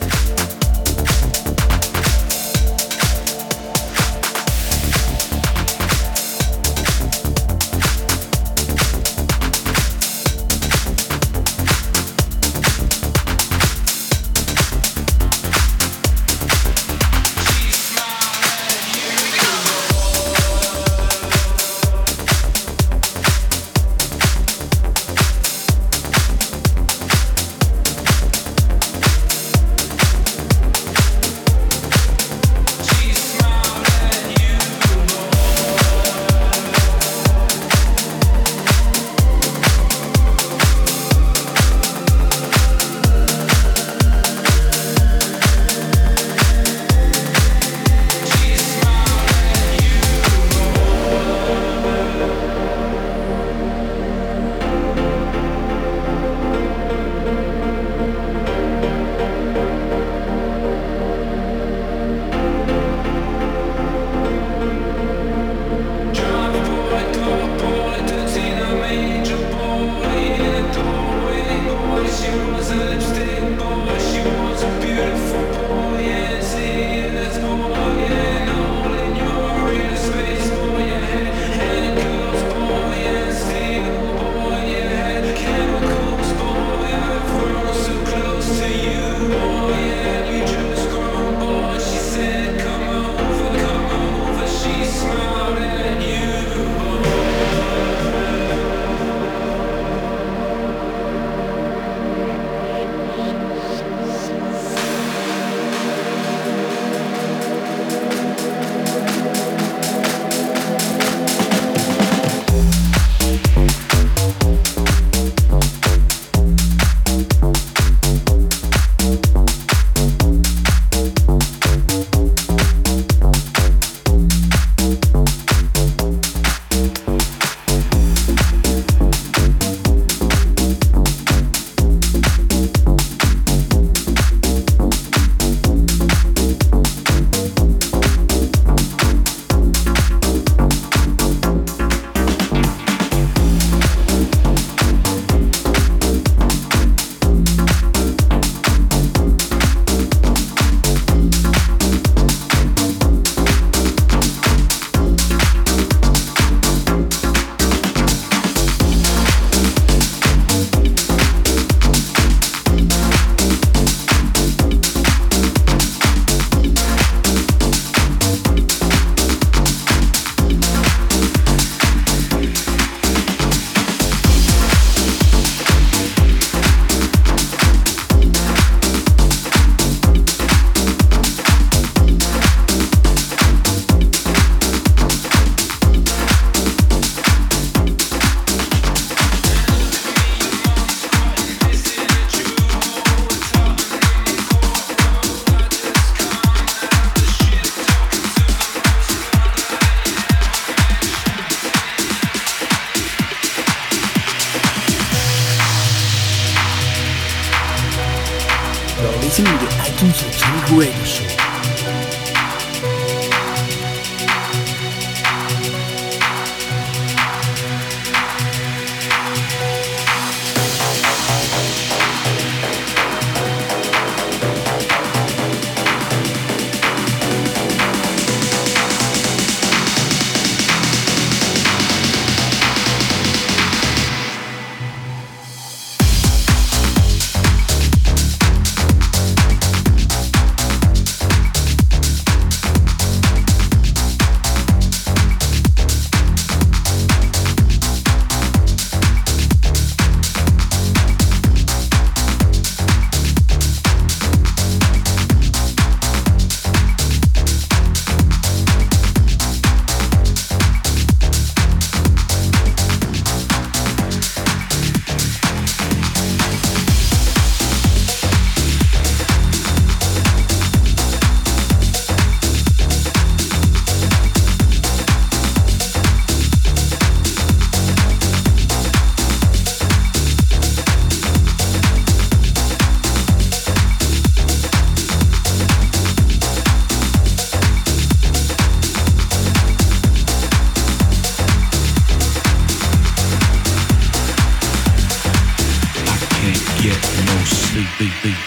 listening to the iTunes Electronic Radio Show.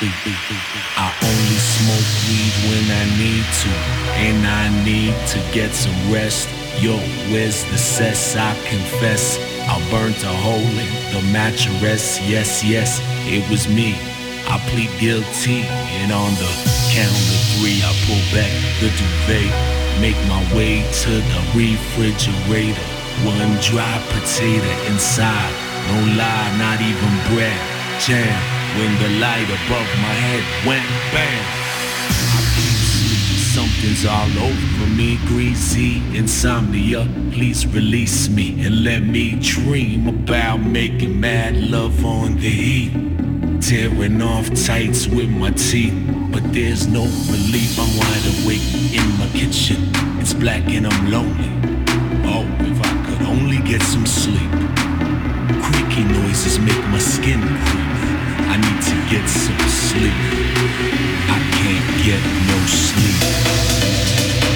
I only smoke weed when I need to, and I need to get some rest. Yo, where's the cess? I confess, I burnt a hole in the mattress. Yes, yes, it was me. I plead guilty, and on the count of 3, I pull back the duvet, make my way to the refrigerator. One dry potato inside, no lie, not even bread. Jam, when the light above my head went bam. I can't sleep, something's all over me, greasy insomnia. Please release me and let me dream about making mad love on the heat. Tearing off tights with my teeth, but there's no relief. I'm wide awake in my kitchen, it's black and I'm lonely. Oh, if I could only get some sleep. Creaky noises make my skin creep. I need to get some sleep. I can't get no sleep.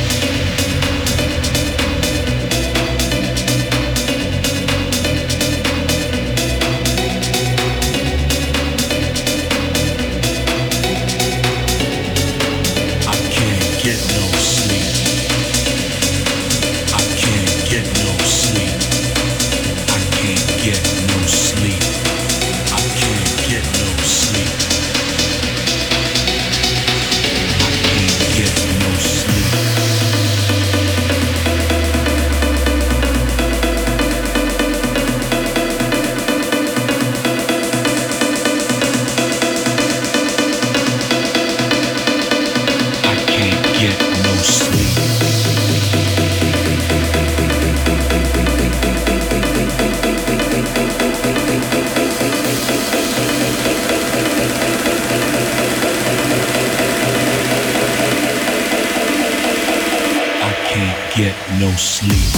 Get no sleep.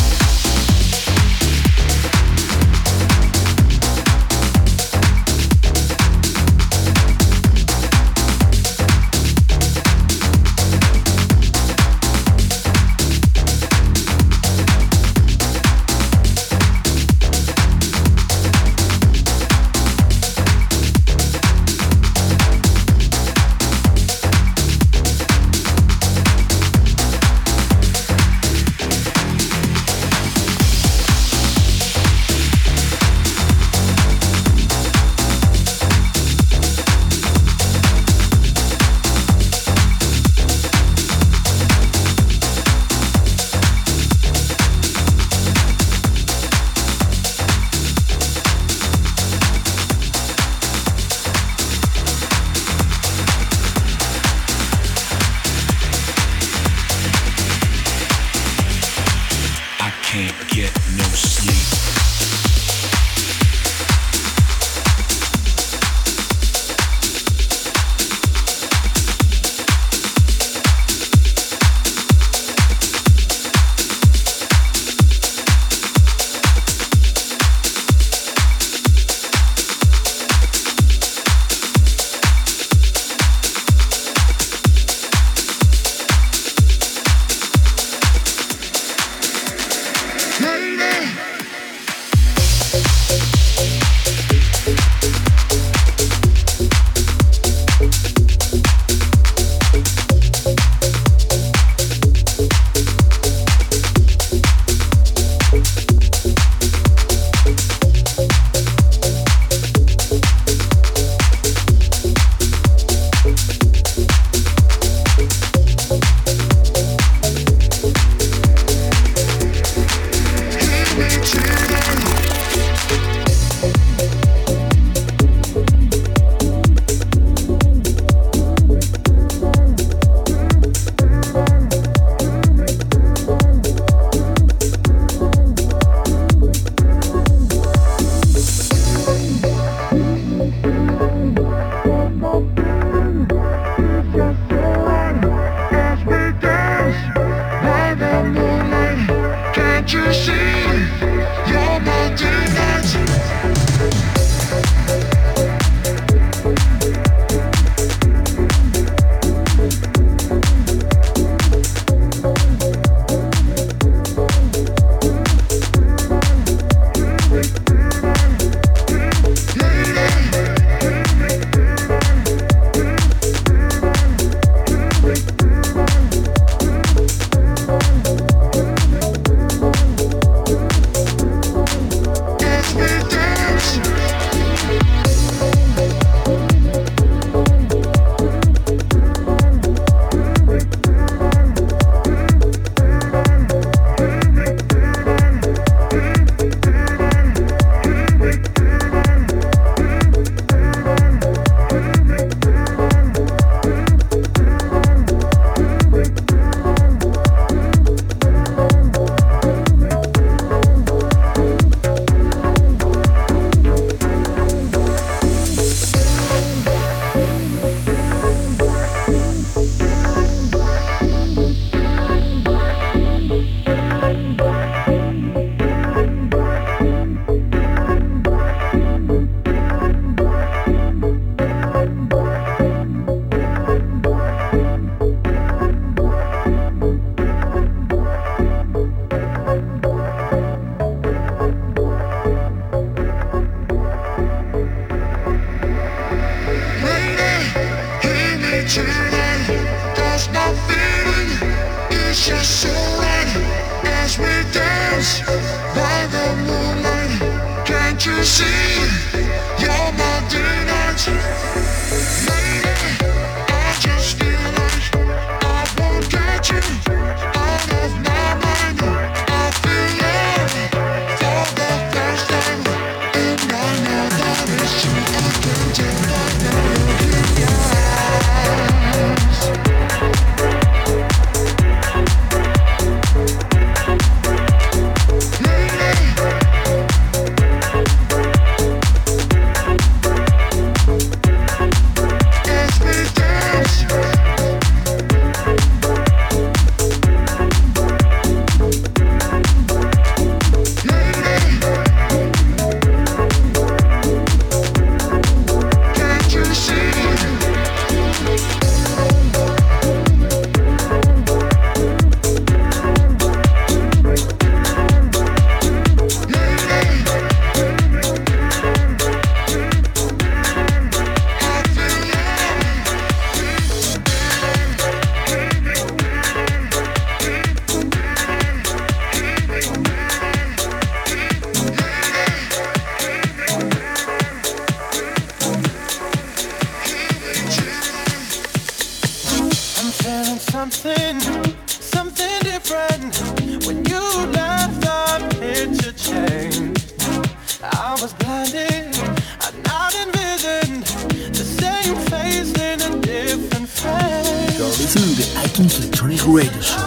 something different. When you left, the picture changed. I was blinded, I'd not envisioned the same face in a different frame. You're listening to the iTunes Electronic Radio Show.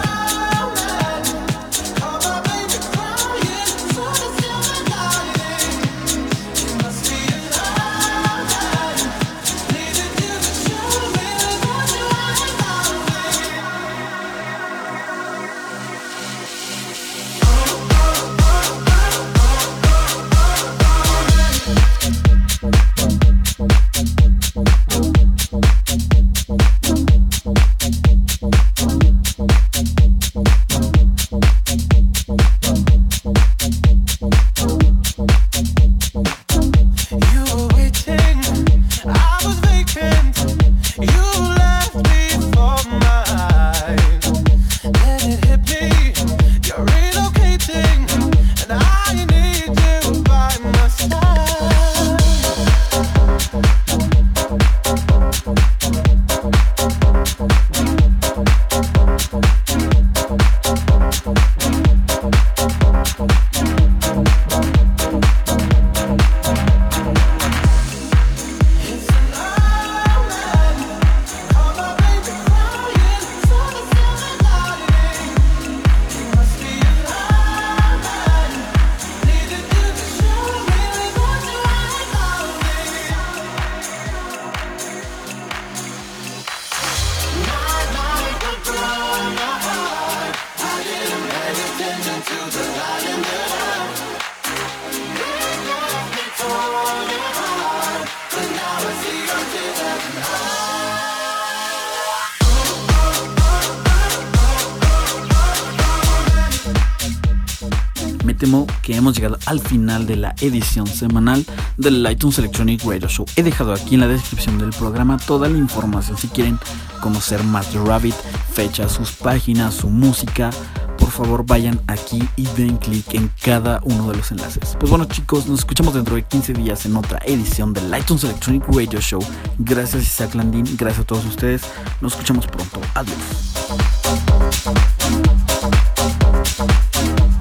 Me temo que hemos llegado al final de la edición semanal del iTunes Electronic Radio Show. He dejado aquí en la descripción del programa toda la información si quieren conocer más de Rabbit, fechas, sus páginas, su música. Por favor vayan aquí y den clic en cada uno de los enlaces. Pues bueno chicos, nos escuchamos dentro de 15 días en otra edición del iTunes Electronic Radio Show. Gracias Isaac Landín, gracias a todos ustedes. Nos escuchamos pronto. Adiós.